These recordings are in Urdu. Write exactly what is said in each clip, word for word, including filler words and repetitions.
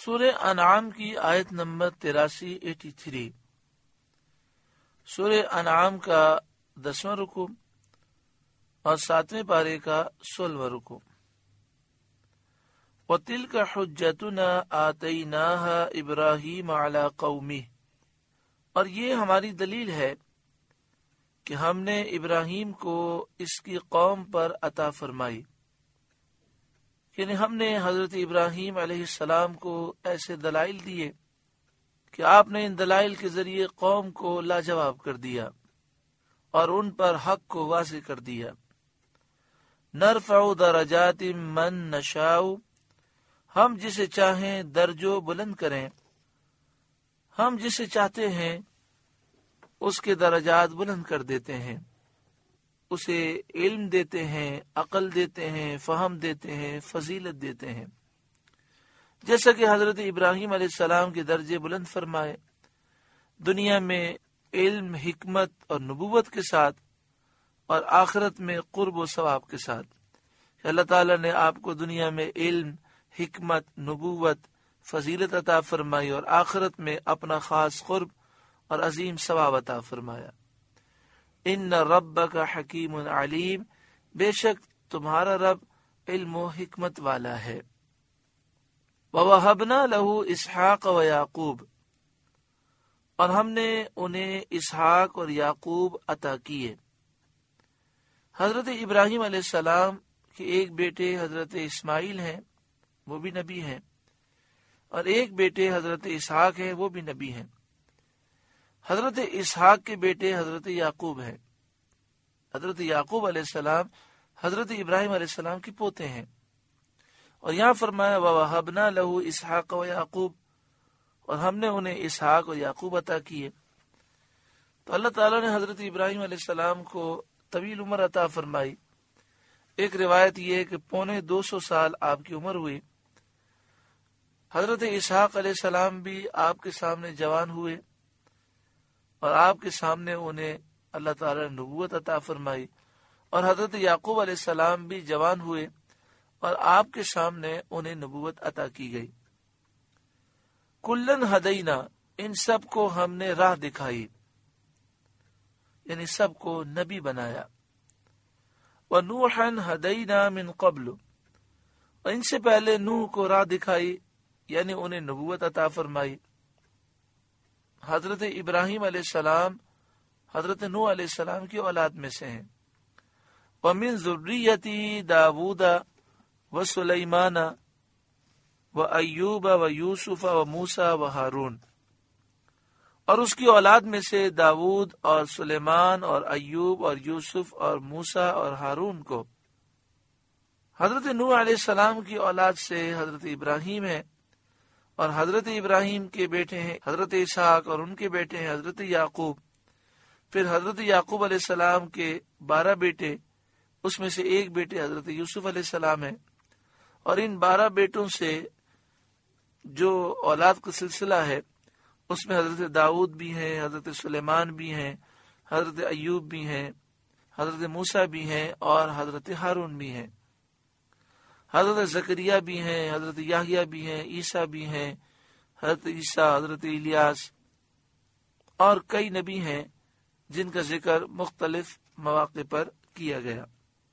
سورہ انعام کی آیت نمبر تراسی ایٹی تھری، سورہ انعام کا دسواں رکوع اور ساتویں پارے کا سولہواں رکوع۔ وَتِلْكَ حُجَّتُنَا آتَيْنَاهَا إِبْرَاهِيمَ عَلَى قَوْمِهِ، اور یہ ہماری دلیل ہے کہ ہم نے ابراہیم کو اس کی قوم پر عطا فرمائی، یعنی ہم نے حضرت ابراہیم علیہ السلام کو ایسے دلائل دیے کہ آپ نے ان دلائل کے ذریعے قوم کو لاجواب کر دیا اور ان پر حق کو واضح کر دیا۔ نرفع درجات من نشاء، ہم جسے چاہیں درجوں بلند کریں، ہم جسے چاہتے ہیں اس کے درجات بلند کر دیتے ہیں، اسے علم دیتے ہیں، عقل دیتے ہیں، فہم دیتے ہیں، فضیلت دیتے ہیں، جیسا کہ حضرت ابراہیم علیہ السلام کے درجے بلند فرمائے دنیا میں علم، حکمت اور نبوت کے ساتھ، اور آخرت میں قرب و ثواب کے ساتھ۔ اللہ تعالیٰ نے آپ کو دنیا میں علم، حکمت، نبوت، فضیلت عطا فرمائی اور آخرت میں اپنا خاص قرب اور عظیم ثواب عطا فرمایا۔ ان ربک حکیم علیم، بے شک تمہارا رب علم و حکمت والا ہے۔ وَوَهَبْنَا لَهُ اسحاق وَيَعْقُوب، اور ہم نے انہیں اسحاق اور یعقوب عطا کیے۔ حضرت ابراہیم علیہ السلام کے ایک بیٹے حضرت اسماعیل ہیں، وہ بھی نبی ہیں، اور ایک بیٹے حضرت اسحاق ہیں، وہ بھی نبی ہیں۔ حضرت اسحاق کے بیٹے حضرت یعقوب ہیں۔ حضرت یعقوب علیہ السلام حضرت ابراہیم علیہ السلام کے پوتے ہیں، اور یہاں فرمایا وَوَهَبْنَا لَهُ اسحاق وَيَعْقُوب، اور ہم نے انہیں اسحاق اور یعقوب عطا کیے۔ تو اللہ تعالیٰ نے حضرت ابراہیم علیہ السلام کو طویل عمر عطا فرمائی۔ ایک روایت یہ ہے کہ پونے دو سو سال آپ کی عمر ہوئی۔ حضرت اسحاق علیہ السلام بھی آپ کے سامنے جوان ہوئے، اور آپ کے سامنے انہیں اللہ تعالیٰ نے نبوت عطا فرمائی، اور حضرت یعقوب علیہ السلام بھی جوان ہوئے اور آپ کے سامنے انہیں نبوت عطا کی گئی۔ کلن ہدینا، ان سب کو ہم نے راہ دکھائی، یعنی سب کو نبی بنایا۔ وَنُوحًا ہدینا من قبل، اور ان سے پہلے نوح کو راہ دکھائی، یعنی انہیں نبوت عطا فرمائی۔ حضرت ابراہیم علیہ السلام حضرت نوح علیہ السلام کی اولاد میں سے ہیں۔ وَمِن ذُرِّيَّتِهِ دَاوُودَ وَسُلَيْمَانَ وَأَيُّوبَ وَيُوسُفَ وَمُوسَى وَهَارُونَ، اور اس کی اولاد میں سے داود اور سلیمان اور ایوب اور یوسف اور موسیٰ اور ہارون کو۔ حضرت نوح علیہ السلام کی اولاد سے حضرت ابراہیم ہے، اور حضرت ابراہیم کے بیٹے ہیں حضرت اسحاق، اور ان کے بیٹے ہیں حضرت یعقوب۔ پھر حضرت یعقوب علیہ السلام کے بارہ بیٹے، اس میں سے ایک بیٹے حضرت یوسف علیہ السلام ہے، اور ان بارہ بیٹوں سے جو اولاد کا سلسلہ ہے اس میں حضرت داؤد بھی ہیں، حضرت سلیمان بھی ہیں، حضرت ایوب بھی ہیں، حضرت موسیٰ بھی ہیں، اور حضرت ہارون بھی ہیں۔ حضرت زکریا بھی ہیں، حضرت یحییٰ بھی ہیں، عیسیٰ بھی ہیں، حضرت عیسیٰ، حضرت الیاس، اور کئی نبی ہیں جن کا ذکر مختلف مواقع پر کیا گیا۔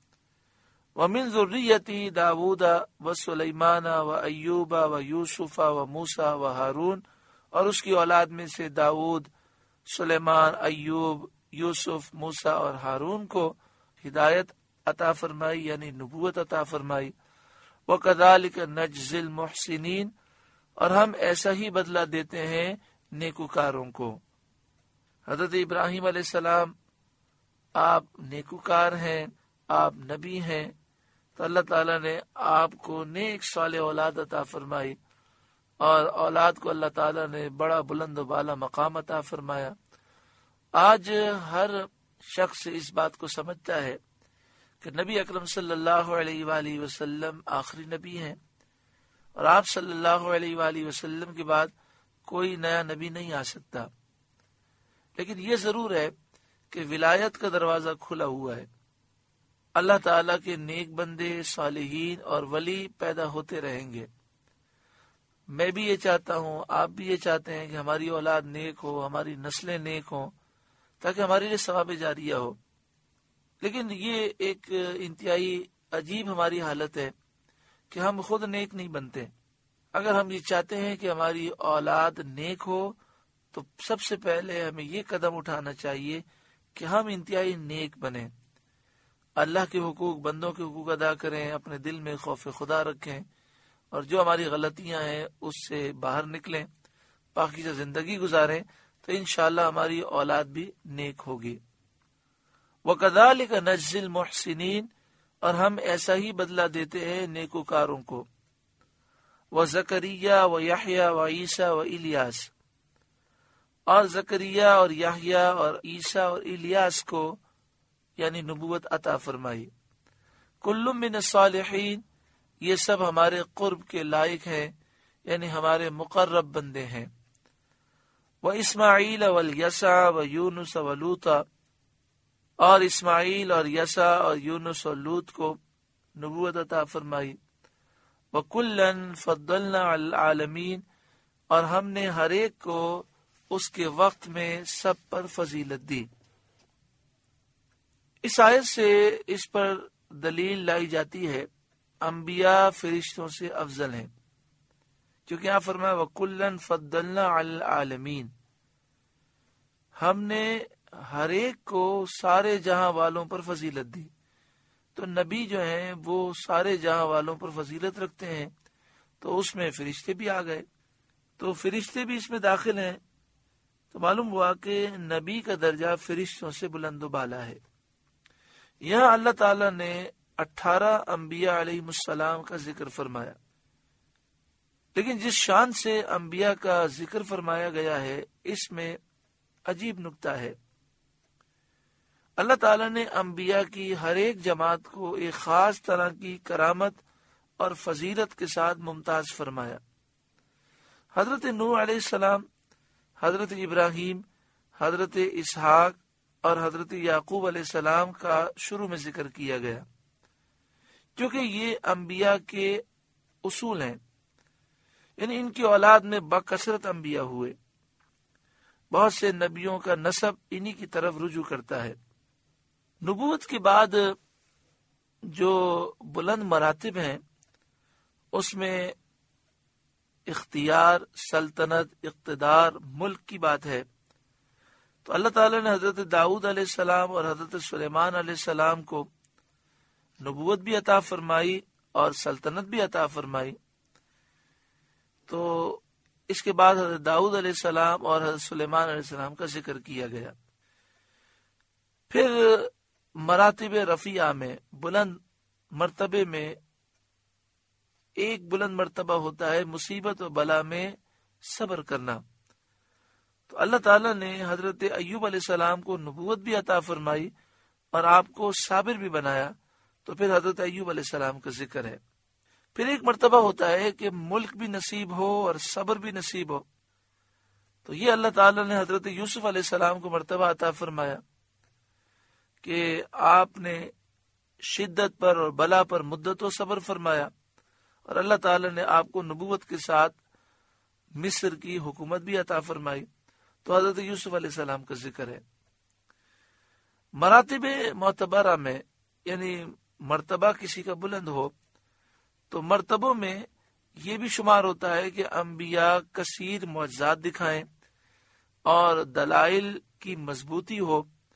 وَمِن ذُرِّيَّتِهِ دَاوُودَ وَسُلَيْمَانَ وَأَيُّوبَ وَيُوسُفَ وَمُوسَى وَهَارُونَ، اور اس کی اولاد میں سے داود، سلیمان، ایوب، یوسف، موسیٰ اور ہارون کو ہدایت عطا فرمائی، یعنی نبوت عطا فرمائی۔ وَكَذَلِكَ نَجْزِي الْمُحْسِنِينَ، اور ہم ایسا ہی بدلہ دیتے ہیں نیکوکاروں کو۔ حضرت ابراہیم علیہ السلام آپ نیکوکار ہیں، آپ نبی ہیں، تو اللہ تعالیٰ نے آپ کو نیک صالح اولاد عطا فرمائی، اور اولاد کو اللہ تعالیٰ نے بڑا بلند و بالا مقام عطا فرمایا۔ آج ہر شخص اس بات کو سمجھتا ہے کہ نبی اکرم صلی اللہ علیہ وآلہ وسلم آخری نبی ہیں، اور آپ صلی اللہ علیہ وآلہ وسلم کے بعد کوئی نیا نبی نہیں آ سکتا۔ لیکن یہ ضرور ہے کہ ولایت کا دروازہ کھلا ہوا ہے، اللہ تعالیٰ کے نیک بندے، صالحین اور ولی پیدا ہوتے رہیں گے۔ میں بھی یہ چاہتا ہوں، آپ بھی یہ چاہتے ہیں کہ ہماری اولاد نیک ہو، ہماری نسلیں نیک ہوں، تاکہ ہمارے لیے ثواب جاریہ ہو. لیکن یہ ایک انتہائی عجیب ہماری حالت ہے کہ ہم خود نیک نہیں بنتے. اگر ہم یہ چاہتے ہیں کہ ہماری اولاد نیک ہو تو سب سے پہلے ہمیں یہ قدم اٹھانا چاہیے کہ ہم انتہائی نیک بنیں، اللہ کے حقوق، بندوں کے حقوق ادا کریں، اپنے دل میں خوف خدا رکھیں، اور جو ہماری غلطیاں ہیں اس سے باہر نکلیں، پاکیزہ زندگی گزاریں، تو انشاءاللہ ہماری اولاد بھی نیک ہوگی. وَكَذَلِكَ نَجْزِي الْمُحْسِنِينَ، اور ہم ایسا ہی بدلہ دیتے ہیں نیکوکاروں کو. وَزَكَرِيَّا وَيَحْيَا وَعِيسَى وَإِلْيَاسَ، اور زکریا اور یحییٰ اور عیسیٰ اور الیاس کو یعنی نبوت عطا فرمائی. کل من الصالحین، یہ سب ہمارے قرب کے لائق ہیں، یعنی ہمارے مقرب بندے ہیں. وَإِسْمَاعِيلَ وَالْيَسَعَ وَيُونُسَ وَلُوطَ، اور اسماعیل اور یسع اور یونس اور لوط کو نبوت عطا فرمائی. وَكُلًّا فَضَّلْنَا عَلَى الْعَالَمِينَ، اور ہم نے ہر ایک کو اس کے وقت میں سب پر فضیلت دی. اس آیت سے اس پر دلیل لائی جاتی ہے انبیاء فرشتوں سے افضل ہیں، کیونکہ یہاں فرمایا وَكُلًّا فَضَّلْنَا عَلَى الْعَالَمِينَ، ہم نے ہر ایک کو سارے جہاں والوں پر فضیلت دی. تو نبی جو ہیں وہ سارے جہاں والوں پر فضیلت رکھتے ہیں، تو اس میں فرشتے بھی آ گئے، تو فرشتے بھی اس میں داخل ہیں. تو معلوم ہوا کہ نبی کا درجہ فرشتوں سے بلند و بالا ہے. یہاں اللہ تعالیٰ نے اٹھارہ انبیاء علیہ السلام کا ذکر فرمایا، لیکن جس شان سے انبیاء کا ذکر فرمایا گیا ہے اس میں عجیب نکتہ ہے. اللہ تعالیٰ نے انبیاء کی ہر ایک جماعت کو ایک خاص طرح کی کرامت اور فضیلت کے ساتھ ممتاز فرمایا. حضرت نوح علیہ السلام، حضرت ابراہیم، حضرت اسحاق اور حضرت یعقوب علیہ السلام کا شروع میں ذکر کیا گیا، کیونکہ یہ انبیاء کے اصول ہیں، یعنی ان کی اولاد میں بکثرت انبیاء ہوئے. بہت سے نبیوں کا نسب انہی کی طرف رجوع کرتا ہے. نبوت کے بعد جو بلند مراتب ہیں اس میں اختیار، سلطنت، اقتدار، ملک کی بات ہے. تو اللہ تعالیٰ نے حضرت داؤد علیہ السلام اور حضرت سلیمان علیہ السلام کو نبوت بھی عطا فرمائی اور سلطنت بھی عطا فرمائی. تو اس کے بعد حضرت داؤد علیہ السلام اور حضرت سلیمان علیہ السلام کا ذکر کیا گیا. پھر مراتب رفیعہ میں، بلند مرتبے میں ایک بلند مرتبہ ہوتا ہے مصیبت و بلا میں صبر کرنا. تو اللہ تعالیٰ نے حضرت ایوب علیہ السلام کو نبوت بھی عطا فرمائی اور آپ کو صابر بھی بنایا. تو پھر حضرت ایوب علیہ السلام کا ذکر ہے. پھر ایک مرتبہ ہوتا ہے کہ ملک بھی نصیب ہو اور صبر بھی نصیب ہو. تو یہ اللہ تعالیٰ نے حضرت یوسف علیہ السلام کو مرتبہ عطا فرمایا کہ آپ نے شدت پر اور بلا پر مدت و صبر فرمایا، اور اللہ تعالیٰ نے آپ کو نبوت کے ساتھ مصر کی حکومت بھی عطا فرمائی. تو حضرت یوسف علیہ السلام کا ذکر ہے. مراتب معتبرہ میں یعنی مرتبہ کسی کا بلند ہو تو مرتبوں میں یہ بھی شمار ہوتا ہے کہ انبیاء کثیر معجزات دکھائیں اور دلائل کی مضبوطی ہو.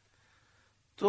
تو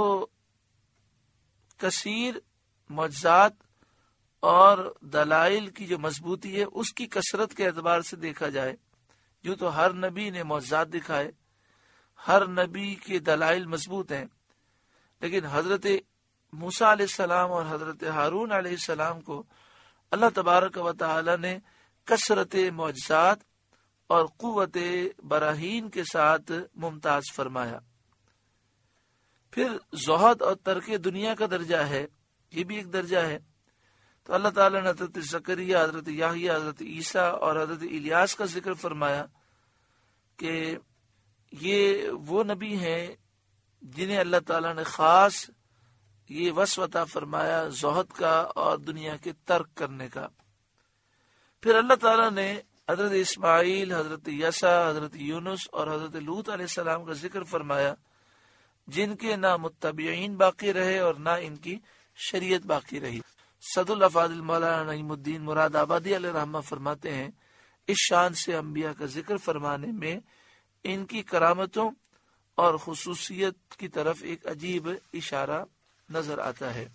کثیر معجزات اور دلائل کی جو مضبوطی ہے اس کی کثرت کے اعتبار سے دیکھا جائے، جو تو ہر نبی نے معجزات دکھائے، ہر نبی کے دلائل مضبوط ہیں، لیکن حضرت موسیٰ علیہ السلام اور حضرت ہارون علیہ السلام کو اللہ تبارک و تعالی نے کثرت معجزات اور قوت براہین کے ساتھ ممتاز فرمایا. پھر زہد اور ترک دنیا کا درجہ ہے، یہ بھی ایک درجہ ہے. تو اللہ تعالیٰ نے حضرت زکریا، حضرت یحییٰ، حضرت عیسیٰ اور حضرت الیاس کا ذکر فرمایا کہ یہ وہ نبی ہیں جنہیں اللہ تعالیٰ نے خاص یہ وصف عطا فرمایا زہد کا اور دنیا کے ترک کرنے کا. پھر اللہ تعالیٰ نے حضرت اسماعیل، حضرت یسع، حضرت یونس اور حضرت لوط علیہ السلام کا ذکر فرمایا، جن کے نہ متبعین باقی رہے اور نہ ان کی شریعت باقی رہی۔ صد الافاضل مولانا نعیم الدین مراد آبادی علیہ رحمہ فرماتے ہیں، اس شان سے انبیاء کا ذکر فرمانے میں ان کی کرامتوں اور خصوصیت کی طرف ایک عجیب اشارہ نظر آتا ہے۔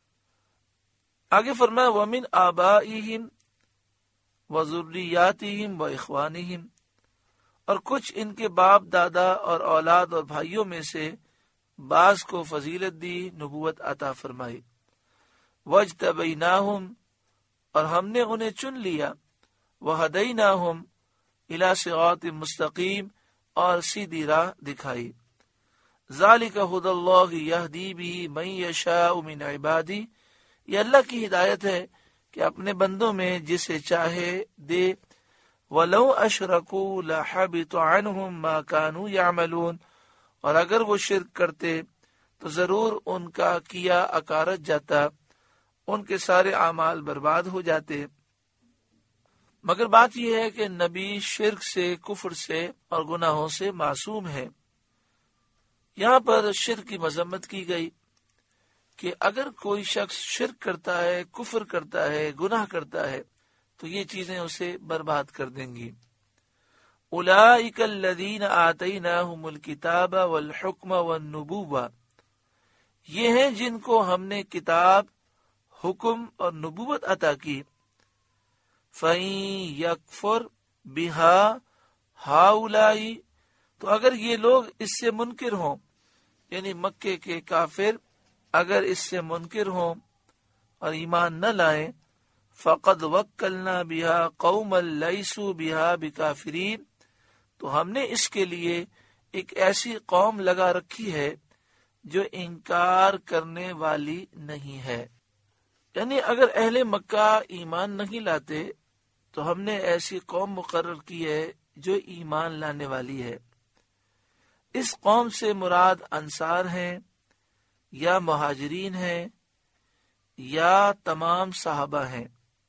آگے فرمایا وَمِنْ آبائِهِمْ وَذُرِّيَّاتِهِمْ وَإِخْوَانِهِمْ، اور کچھ ان کے باپ دادا اور اولاد اور بھائیوں میں سے بعض کو فضیلت دی، نبوت عطا فرمائی۔ وَاجْتَبَيْنَاهُمْ، اور ہم نے انہیں چن لیا، وَهَدَيْنَاهُمْ إِلَى صِرَاطٍ مستقیم، اور سیدھی راہ دکھائی۔ ذَلِكَ هُدَى اللَّهِ يَهْدِي بِهِ مَن يَشَاءُ مِنْ عِبَادِهِ، یہ اللہ کی ہدایت ہے کہ اپنے بندوں میں جسے چاہے دے۔ وَلَوْ أَشْرَكُوا لَحَبِطَ عَنْهُمْ مَا كَانُوا يَعْمَلُونَ، اور اگر وہ شرک کرتے تو ضرور ان کا کیا اکارت جاتا، ان کے سارے اعمال برباد ہو جاتے۔ مگر بات یہ ہے کہ نبی شرک سے، کفر سے اور گناہوں سے معصوم ہے۔ یہاں پر شرک کی مذمت کی گئی کہ اگر کوئی شخص شرک کرتا ہے، کفر کرتا ہے، گناہ کرتا ہے تو یہ چیزیں اسے برباد کر دیں گی۔ اولئک الذین آتیناہم الکتاب والحکم والنبوہ، یہ ہیں جن کو ہم نے کتاب، حکم اور نبوت عطا کی۔ فَإِن یکفر بِہَا ہَؤُلَاءِ، تو اگر یہ لوگ اس سے منکر ہوں، یعنی مکے کے کافر اگر اس سے منکر ہوں اور ایمان نہ لائیں، فَقَدْ وَكَّلْنَا بِهَا قَوْمًا لَيْسُوا بِهَا بِكَافِرِينَ، تو ہم نے اس کے لیے ایک ایسی قوم لگا رکھی ہے جو انکار کرنے والی نہیں ہے۔ یعنی اگر اہل مکہ ایمان نہیں لاتے تو ہم نے ایسی قوم مقرر کی ہے جو ایمان لانے والی ہے۔ اس قوم سے مراد انصار ہیں یا مہاجرین ہیں یا تمام صحابہ ہیں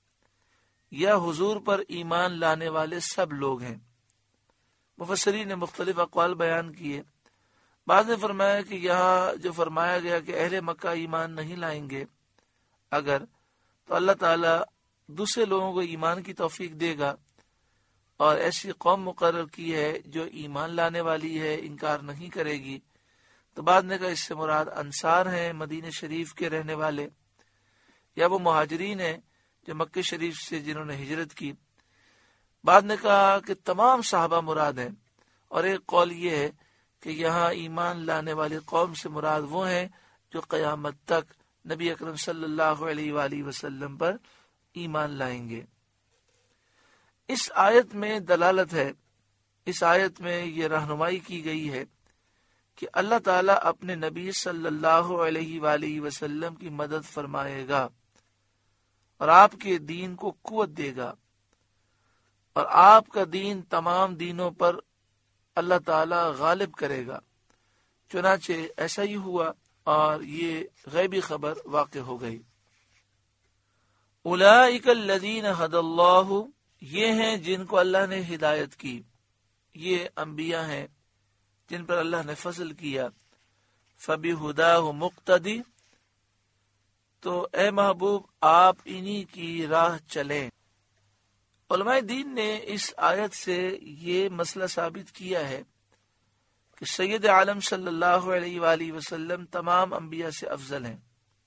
یا حضور پر ایمان لانے والے سب لوگ ہیں۔ مفسرین نے مختلف اقوال بیان کیے۔ بعض نے فرمایا کہ یہاں جو فرمایا گیا کہ اہل مکہ ایمان نہیں لائیں گے اگر، تو اللہ تعالی دوسرے لوگوں کو ایمان کی توفیق دے گا، اور ایسی قوم مقرر کی ہے جو ایمان لانے والی ہے، انکار نہیں کرے گی۔ تو بعد نے کہا اس سے مراد انصار ہیں، مدینہ شریف کے رہنے والے، یا وہ مہاجرین ہیں جو مکہ شریف سے جنہوں نے ہجرت کی۔ بعد نے کہا کہ تمام صحابہ مراد ہیں، اور ایک قول یہ ہے کہ یہاں ایمان لانے والی قوم سے مراد وہ ہیں جو قیامت تک نبی اکرم صلی اللہ علیہ وآلہ وسلم پر ایمان لائیں گے۔ اس آیت میں دلالت ہے، اس آیت میں یہ رہنمائی کی گئی ہے کہ اللہ تعالیٰ اپنے نبی صلی اللہ علیہ وآلہ وسلم کی مدد فرمائے گا اور آپ کے دین کو قوت دے گا، اور آپ کا دین تمام دینوں پر اللہ تعالیٰ غالب کرے گا۔ چنانچہ ایسا ہی ہوا اور یہ غیبی خبر واقع ہو گئی۔ اولئک الذین ھدی اللہ، یہ ہیں جن کو اللہ نے ہدایت کی، یہ انبیاء ہیں جن پر اللہ نے فضل کیا۔ فبہداہ مقتدی، تو اے محبوب آپ انہی کی راہ چلیں۔ علماء دین نے اس آیت سے یہ مسئلہ ثابت کیا ہے کہ سید عالم صلی اللہ علیہ وآلہ وسلم تمام انبیاء سے افضل ہیں،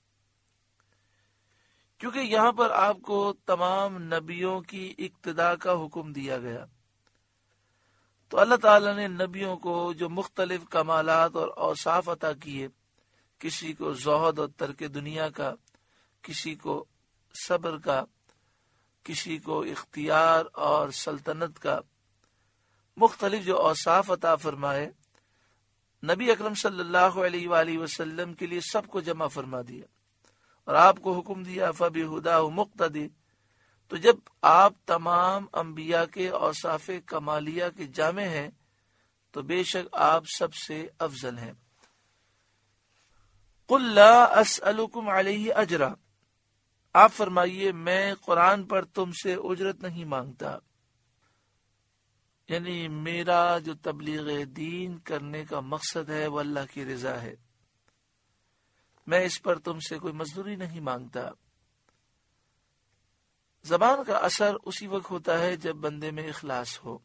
کیونکہ یہاں پر آپ کو تمام نبیوں کی اقتداء کا حکم دیا گیا۔ تو اللہ تعالیٰ نے نبیوں کو جو مختلف کمالات اور اوصاف عطا کیے، کسی کو زہد اور ترک دنیا کا، کسی کو صبر کا، کسی کو اختیار اور سلطنت کا، مختلف جو اوصاف عطا فرمائے، نبی اکرم صلی اللہ علیہ وآلہ وسلم کے لیے سب کو جمع فرما دیا اور آپ کو حکم دیا فبہداہ مقتدی۔ تو جب آپ تمام انبیاء کے اوصاف کمالیہ کے جامع ہیں تو بے شک آپ سب سے افضل ہیں۔ قل لا اسألکم علیہ اجرا، آپ فرمائیے میں قرآن پر تم سے اجرت نہیں مانگتا۔ یعنی میرا جو تبلیغ دین کرنے کا مقصد ہے وہ اللہ کی رضا ہے، میں اس پر تم سے کوئی مزدوری نہیں مانگتا۔ زبان کا اثر اسی وقت ہوتا ہے جب بندے میں اخلاص ہو۔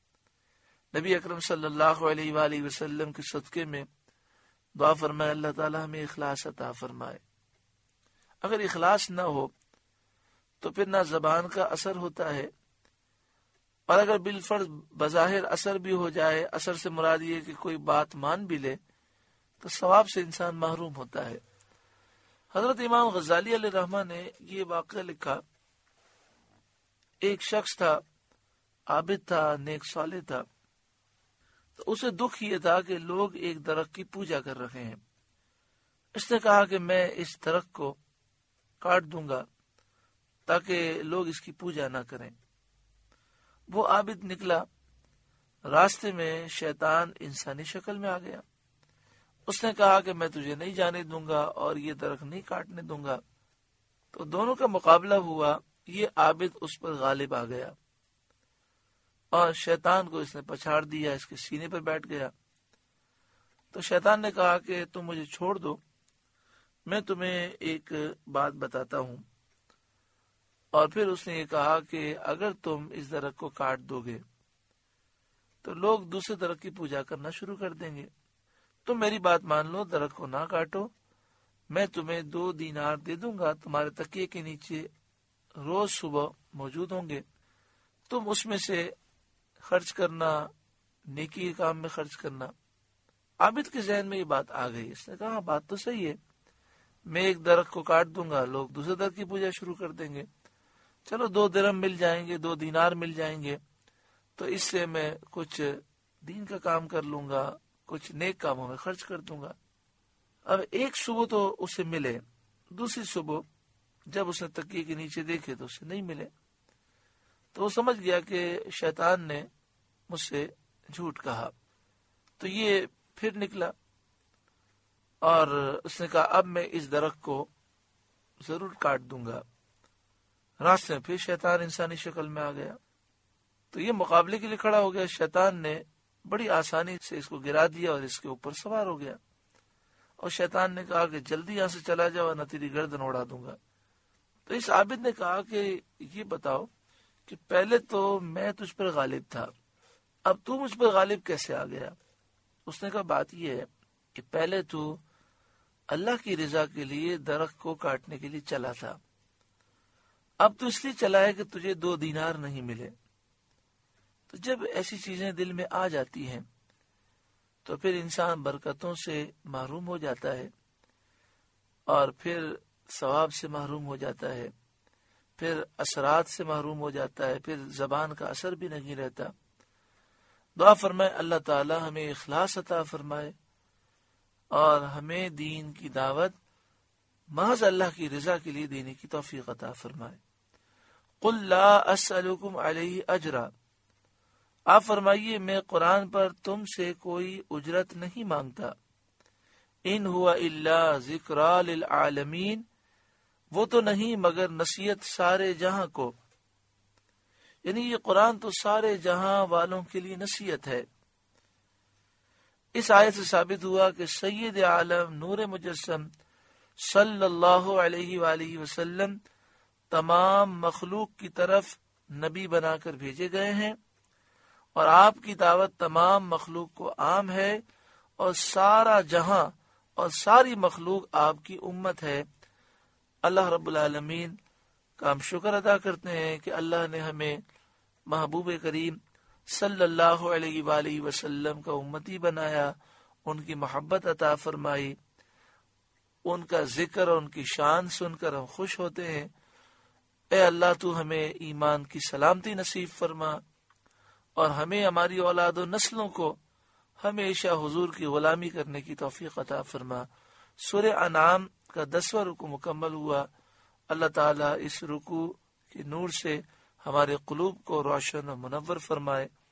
نبی اکرم صلی اللہ علیہ وآلہ وسلم کے صدقے میں دعا فرمائے اللہ تعالی ہمیں اخلاص عطا فرمائے۔ اگر اخلاص نہ ہو تو پھر نہ زبان کا اثر ہوتا ہے، اور اگر بالفرض بظاہر اثر بھی ہو جائے، اثر سے مراد یہ کہ کوئی بات مان بھی لے، تو ثواب سے انسان محروم ہوتا ہے۔ حضرت امام غزالی علیہ رحمہ نے یہ واقعہ لکھا، ایک شخص تھا، عابد تھا، نیک صالح تھا، تو اسے دکھ یہ تھا کہ لوگ ایک درخت کی پوجا کر رہے ہیں۔ اس نے کہا کہ میں اس درخت کو کاٹ دوں گا تاکہ لوگ اس کی پوجا نہ کریں۔ وہ عابد نکلا، راستے میں شیطان انسانی شکل میں آ گیا۔ اس نے کہا کہ میں تجھے نہیں جانے دوں گا اور یہ درخت نہیں کاٹنے دوں گا۔ تو دونوں کا مقابلہ ہوا، یہ عابد اس پر غالب آ گیا اور شیطان کو اس نے پچھاڑ دیا، اس کے سینے پر بیٹھ گیا۔ تو شیطان نے کہا کہ تم مجھے چھوڑ دو، میں تمہیں ایک بات بتاتا ہوں۔ اور پھر اس نے یہ کہا کہ اگر تم اس درخت کو کاٹ دو گے تو لوگ دوسرے درخت کی پوجا کرنا شروع کر دیں گے، تم میری بات مان لو، درخت کو نہ کاٹو، میں تمہیں دو دینار دے دوں گا، تمہارے تکیے کے نیچے روز صبح موجود ہوں گے، تم اس میں سے خرچ کرنا، نیکی کے کام میں خرچ کرنا۔ عابد کے ذہن میں یہ بات آ گئی، اس نے کہا بات تو صحیح ہے، میں ایک درخت کو کاٹ دوں گا، لوگ دوسرے درخت کی پوجا شروع کر دیں گے، چلو دو درہم مل جائیں گے، دو دینار مل جائیں گے، تو اس سے میں کچھ دین کا کام کر لوں گا، کچھ نیک کاموں میں خرچ کر دوں گا۔ اب ایک صبح تو اسے ملے، دوسری صبح جب اس نے تکیے کے نیچے دیکھے تو اسے نہیں ملے، تو وہ سمجھ گیا کہ شیطان نے مجھ سے جھوٹ کہا۔ تو یہ پھر نکلا اور اس نے کہا اب میں اس درخت کو ضرور کاٹ دوں گا۔ راستے میں پھر شیطان انسانی شکل میں آ گیا، تو یہ مقابلے کے لیے کھڑا ہو گیا۔ شیطان نے بڑی آسانی سے اس کو گرا دیا اور اس کے اوپر سوار ہو گیا، اور شیطان نے کہا کہ جلدی یہاں سے چلا جاؤ نہ تیری گردن اڑا دوں گا۔ تو اس عابد نے کہا کہ یہ بتاؤ کہ پہلے تو میں تجھ پر غالب تھا، اب تو مجھ پر غالب کیسے آ گیا؟ اس نے کہا بات یہ ہے کہ پہلے تو اللہ کی رضا کے لیے درخت کو کاٹنے کے لیے چلا تھا، اب تو اس لیے چلا ہے کہ تجھے دو دینار نہیں ملے۔ تو جب ایسی چیزیں دل میں آ جاتی ہیں تو پھر انسان برکتوں سے محروم ہو جاتا ہے، اور پھر ثواب سے محروم ہو جاتا ہے، پھر اثرات سے محروم ہو جاتا ہے، پھر زبان کا اثر بھی نہیں رہتا۔ دعا فرمائے اللہ تعالی ہمیں اخلاص عطا فرمائے اور ہمیں دین کی دعوت محض اللہ کی رضا کے لیے دینے کی توفیق عطا فرمائے۔ قل لا اسألکم علیہ اجرا، آپ فرمائیے میں قرآن پر تم سے کوئی اجرت نہیں مانگتا، ان ہوا الا ذکریٰ للعالمین، وہ تو نہیں مگر نصیحت سارے جہاں کو، یعنی یہ قرآن تو سارے جہاں والوں کے لیے نصیحت ہے۔ اس آیت سے ثابت ہوا کہ سید عالم نور مجسم صلی اللہ علیہ وآلہ وسلم تمام مخلوق کی طرف نبی بنا کر بھیجے گئے ہیں، اور آپ کی دعوت تمام مخلوق کو عام ہے، اور سارا جہاں اور ساری مخلوق آپ کی امت ہے۔ اللہ رب العالمین کا ہم شکر ادا کرتے ہیں کہ اللہ نے ہمیں محبوب کریم صلی اللہ علیہ وآلہ وسلم کا امتی بنایا، ان کی محبت عطا فرمائی، ان کا ذکر اور ان کی شان سن کر ہم خوش ہوتے ہیں۔ اے اللہ تو ہمیں ایمان کی سلامتی نصیب فرما، اور ہمیں ہماری اولاد و نسلوں کو ہمیشہ حضور کی غلامی کرنے کی توفیق عطا فرما۔ سورہ انعام کا دسواں رکوع مکمل ہوا۔ اللہ تعالیٰ اس رکوع کے نور سے ہمارے قلوب کو روشن و منور فرمائے۔